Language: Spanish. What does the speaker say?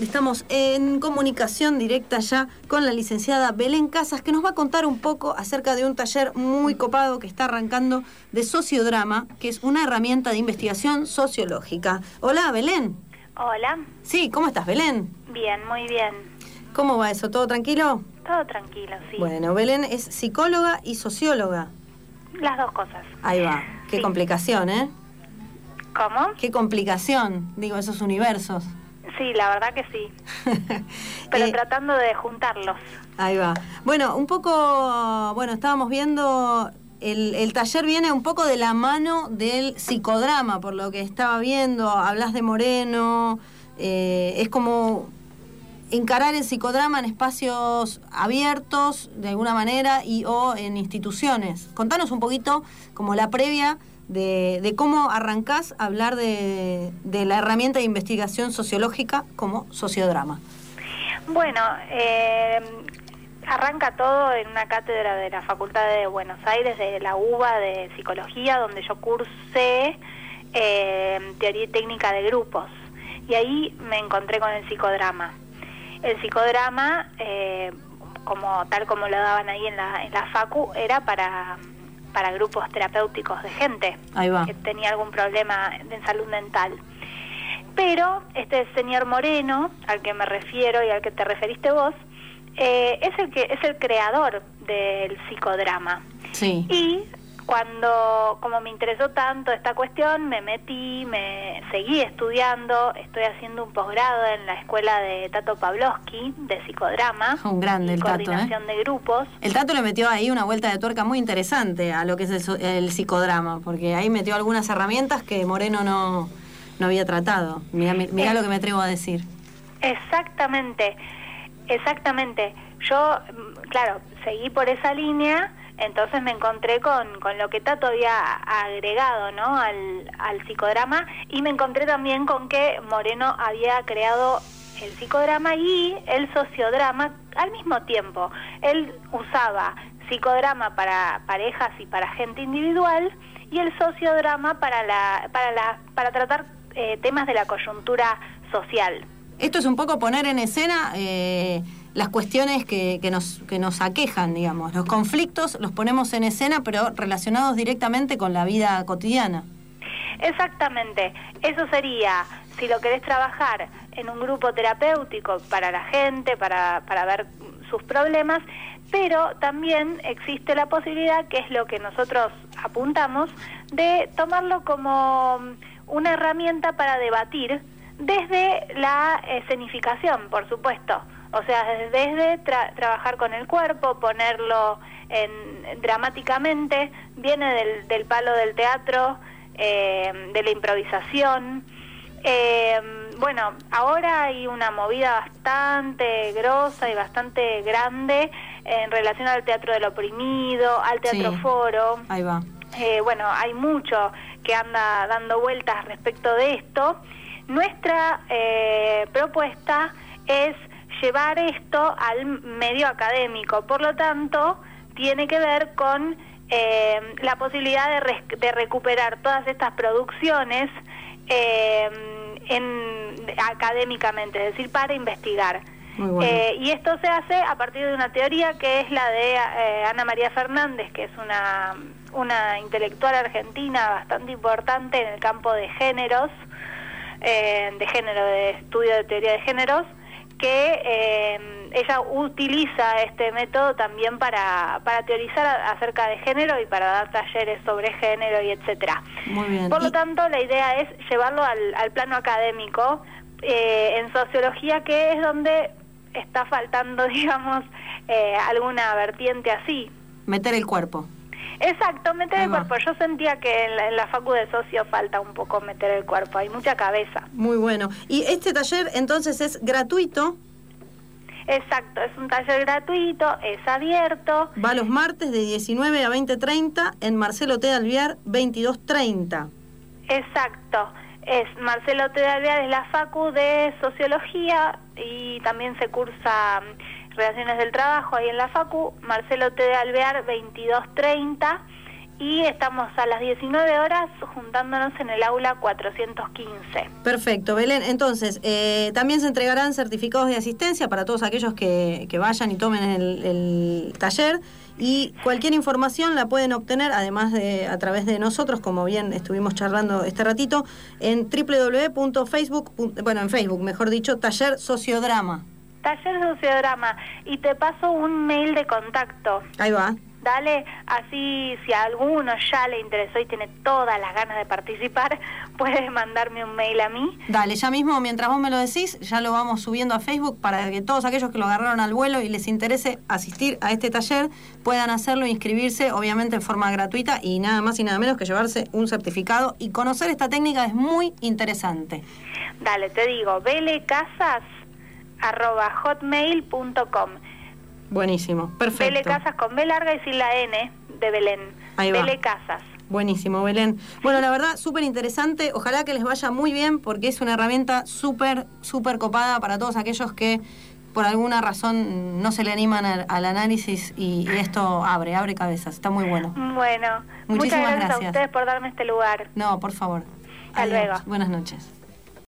Estamos en comunicación directa ya con la licenciada Belén Casas, que nos va a contar un poco acerca de un taller muy copado que está arrancando de sociodrama, que es una herramienta de investigación sociológica. Hola, Belén. Hola. Sí, ¿cómo estás, Belén? Bien, muy bien. ¿Cómo va eso? ¿Todo tranquilo? Todo tranquilo, sí. Bueno, Belén es psicóloga y socióloga. Las dos cosas. Ahí va. Qué complicación, ¿eh? ¿Cómo? Qué complicación, digo, esos universos. Sí, la verdad que sí. Pero tratando de juntarlos. Ahí va. Bueno, un poco, estábamos viendo, el taller viene un poco de la mano del psicodrama, por lo que estaba viendo, hablas de Moreno, es como encarar el psicodrama en espacios abiertos, de alguna manera, o en instituciones. Contanos un poquito, como la previa, de cómo arrancás a hablar de la herramienta de investigación sociológica como sociodrama. Bueno, arranca todo en una cátedra de la Facultad de Buenos Aires, de la UBA de Psicología, donde yo cursé Teoría y Técnica de Grupos. Y ahí me encontré con el psicodrama. El psicodrama, tal como lo daban ahí en la facu, era para grupos terapéuticos de gente que tenía algún problema de salud mental. Pero este señor Moreno, al que me refiero y al que te referiste vos, es el creador del psicodrama. Sí. Y como me interesó tanto esta cuestión, me seguí estudiando. Estoy haciendo un posgrado en la escuela de Tato Pavlovsky de psicodrama. Un grande el Tato, coordinación de grupos. El Tato le metió ahí una vuelta de tuerca muy interesante a lo que es el psicodrama, porque ahí metió algunas herramientas que Moreno no había tratado. Mirá lo que me atrevo a decir. Exactamente. Yo, claro, seguí por esa línea. Entonces me encontré con lo que Tato había agregado, ¿no?, al psicodrama, y me encontré también con que Moreno había creado el psicodrama y el sociodrama al mismo tiempo. Él usaba psicodrama para parejas y para gente individual, y el sociodrama para tratar temas de la coyuntura social. Esto es un poco poner en escena las cuestiones que nos aquejan, digamos. Los conflictos los ponemos en escena, pero relacionados directamente con la vida cotidiana. Exactamente. Eso sería, si lo querés trabajar en un grupo terapéutico para la gente, para ver sus problemas, pero también existe la posibilidad, que es lo que nosotros apuntamos, de tomarlo como una herramienta para debatir desde la escenificación, por supuesto. O sea, desde trabajar con el cuerpo, ponerlo dramáticamente, viene del palo del teatro, de la improvisación. Ahora hay una movida bastante grosa y bastante grande en relación al teatro del oprimido, al teatro foro. Ahí va. Hay mucho que anda dando vueltas respecto de esto. Nuestra propuesta es llevar esto al medio académico, por lo tanto, tiene que ver con la posibilidad de recuperar todas estas producciones académicamente, es decir, para investigar. Muy bueno. Y esto se hace a partir de una teoría que es la de Ana María Fernández, que es una intelectual argentina bastante importante en el campo de géneros, de estudio de teoría de géneros, que ella utiliza este método también para teorizar acerca de género y para dar talleres sobre género y etcétera. Muy bien. Por lo tanto, la idea es llevarlo al plano académico, en sociología, que es donde está faltando, digamos, alguna vertiente así. Meter el cuerpo. Exacto, meter el cuerpo. Yo sentía que en la facu de socio falta un poco meter el cuerpo, hay mucha cabeza. Muy bueno. ¿Y este taller entonces es gratuito? Exacto, es un taller gratuito, es abierto. Va los martes de 19 a 20:30 en Marcelo T. de Alvear 22:30. Exacto, es Marcelo T. de Alvear, es la facu de sociología, y también se cursa Relaciones del Trabajo ahí en la facu, Marcelo T. de Alvear 22:30, y estamos a las 19 horas juntándonos en el aula 415. Perfecto, Belén. Entonces, también se entregarán certificados de asistencia para todos aquellos que vayan y tomen el taller, y cualquier información la pueden obtener, además de a través de nosotros, como bien estuvimos charlando este ratito, en www.facebook, en Facebook, mejor dicho, Taller Sociodrama. Taller Sociodrama, y te paso un mail de contacto. Ahí va. Dale, así si a alguno ya le interesó y tiene todas las ganas de participar, puedes mandarme un mail a mí. Dale, ya mismo, mientras vos me lo decís, ya lo vamos subiendo a Facebook para que todos aquellos que lo agarraron al vuelo y les interese asistir a este taller puedan hacerlo, inscribirse, obviamente en forma gratuita, y nada más y nada menos que llevarse un certificado, y conocer esta técnica es muy interesante. Dale, te digo, belecasas@hotmail.com. Buenísimo, perfecto. Bele Casas con B larga y sin la N de Belén. Ahí va. Bele Casas. Buenísimo, Belén. Bueno, la verdad, súper interesante. Ojalá que les vaya muy bien, porque es una herramienta súper, súper copada para todos aquellos que por alguna razón no se le animan al análisis, y esto abre cabezas. Está muy bueno. Bueno, muchísimas muchas gracias a gracias ustedes por darme este lugar. No, por favor. Hasta luego. Buenas noches.